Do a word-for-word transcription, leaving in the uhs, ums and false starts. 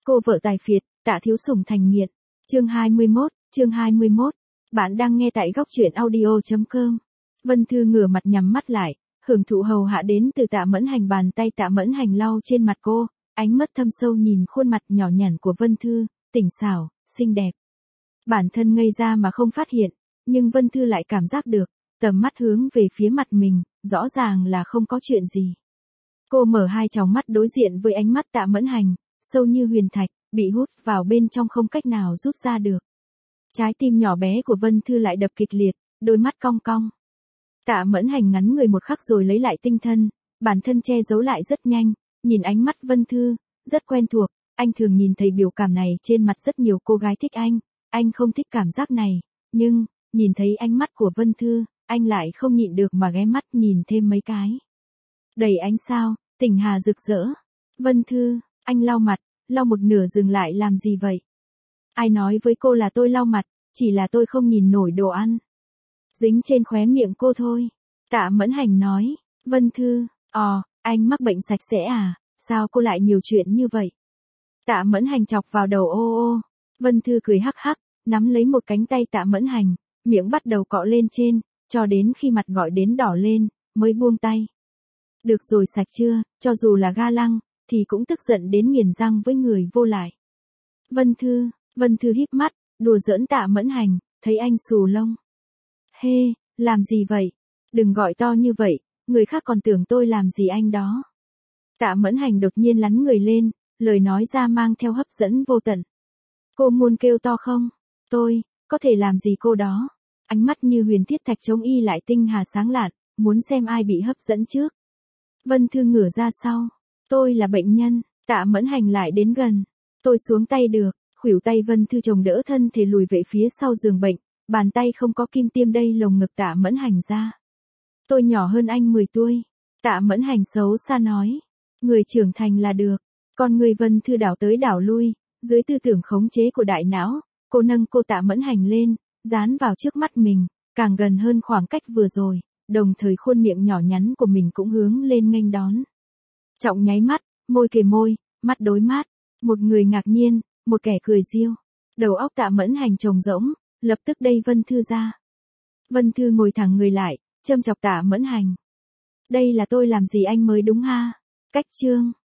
Cô vợ tài phiệt, Tạ Thiếu Sủng thành nghiện. Chương hai mươi mốt, chương hai mươi mốt. Bạn đang nghe tại góc truyện audio chấm com. Vân Thư ngửa mặt nhắm mắt lại, hưởng thụ hầu hạ đến từ Tạ Mẫn Hành, bàn tay Tạ Mẫn Hành lau trên mặt cô, ánh mắt thâm sâu nhìn khuôn mặt nhỏ nhắn của Vân Thư, tỉnh xảo, xinh đẹp. Bản thân ngây ra mà không phát hiện, nhưng Vân Thư lại cảm giác được, tầm mắt hướng về phía mặt mình, rõ ràng là không có chuyện gì. Cô mở hai tròng mắt đối diện với ánh mắt Tạ Mẫn Hành, sâu như huyền thạch, bị hút vào bên trong không cách nào rút ra được. Trái tim nhỏ bé của Vân Thư lại đập kịch liệt, đôi mắt cong cong. Tạ Mẫn Hành ngắn người một khắc rồi lấy lại tinh thần, bản thân che giấu lại rất nhanh, nhìn ánh mắt Vân Thư, rất quen thuộc, anh thường nhìn thấy biểu cảm này trên mặt rất nhiều cô gái thích anh, anh không thích cảm giác này, nhưng, nhìn thấy ánh mắt của Vân Thư, anh lại không nhịn được mà ghé mắt nhìn thêm mấy cái. Đầy ánh sao, tỉnh hà rực rỡ. Vân Thư, anh lau mặt, lau một nửa dừng lại làm gì vậy? Ai nói với cô là tôi lau mặt, chỉ là tôi không nhìn nổi đồ ăn. Dính trên khóe miệng cô thôi. Tạ Mẫn Hành nói, Vân Thư, ồ, anh mắc bệnh sạch sẽ à, sao cô lại nhiều chuyện như vậy? Tạ Mẫn Hành chọc vào đầu ô ô. Vân Thư cười hắc hắc, nắm lấy một cánh tay Tạ Mẫn Hành, miệng bắt đầu cọ lên trên, cho đến khi mặt gọi đến đỏ lên, mới buông tay. Được rồi, sạch chưa, cho dù là ga lăng, thì cũng tức giận đến nghiền răng với người vô lại. Vân Thư, Vân Thư híp mắt, đùa giỡn Tạ Mẫn Hành, thấy anh xù lông. Hê, hey, làm gì vậy? Đừng gọi to như vậy, người khác còn tưởng tôi làm gì anh đó. Tạ Mẫn Hành đột nhiên lắn người lên, lời nói ra mang theo hấp dẫn vô tận. Cô muốn kêu to không? Tôi, có thể làm gì cô đó? Ánh mắt như huyền thiết thạch chống y lại tinh hà sáng lạn, muốn xem ai bị hấp dẫn trước. Vân Thư ngửa ra sau. Tôi là bệnh nhân. Tạ Mẫn Hành lại đến gần. Tôi xuống tay được. Khuỷu tay Vân Thư chồng đỡ thân thể lùi về phía sau giường bệnh. Bàn tay không có kim tiêm đây lồng ngực Tạ Mẫn Hành ra. Tôi nhỏ hơn anh mười tuổi. Tạ Mẫn Hành xấu xa nói. Người trưởng thành là được. Còn người Vân Thư đảo tới đảo lui. Dưới tư tưởng khống chế của đại não, cô nâng cô Tạ Mẫn Hành lên, dán vào trước mắt mình, càng gần hơn khoảng cách vừa rồi, đồng thời khuôn miệng nhỏ nhắn của mình cũng hướng lên nghênh đón. Trọng nháy mắt, môi kề môi, mắt đối mắt, một người ngạc nhiên, một kẻ cười giêu. Đầu óc Tạ Mẫn Hành trống rỗng, lập tức đây Vân Thư ra. Vân Thư ngồi thẳng người lại, châm chọc Tạ Mẫn Hành. Đây là tôi làm gì anh mới đúng ha? Cách chương.